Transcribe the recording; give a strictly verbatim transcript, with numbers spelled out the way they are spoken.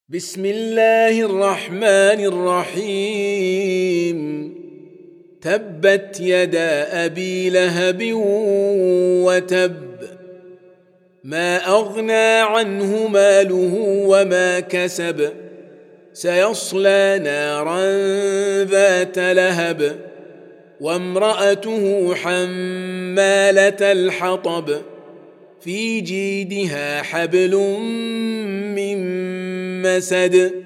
بسم الله الرحمن الرحيم تبت يدا أبي لهب وتب ما أغنى عنه ماله وما كسب سيصلى نارا ذات لهب وامرأته حمالة الحطب في جيدها حبل من مسد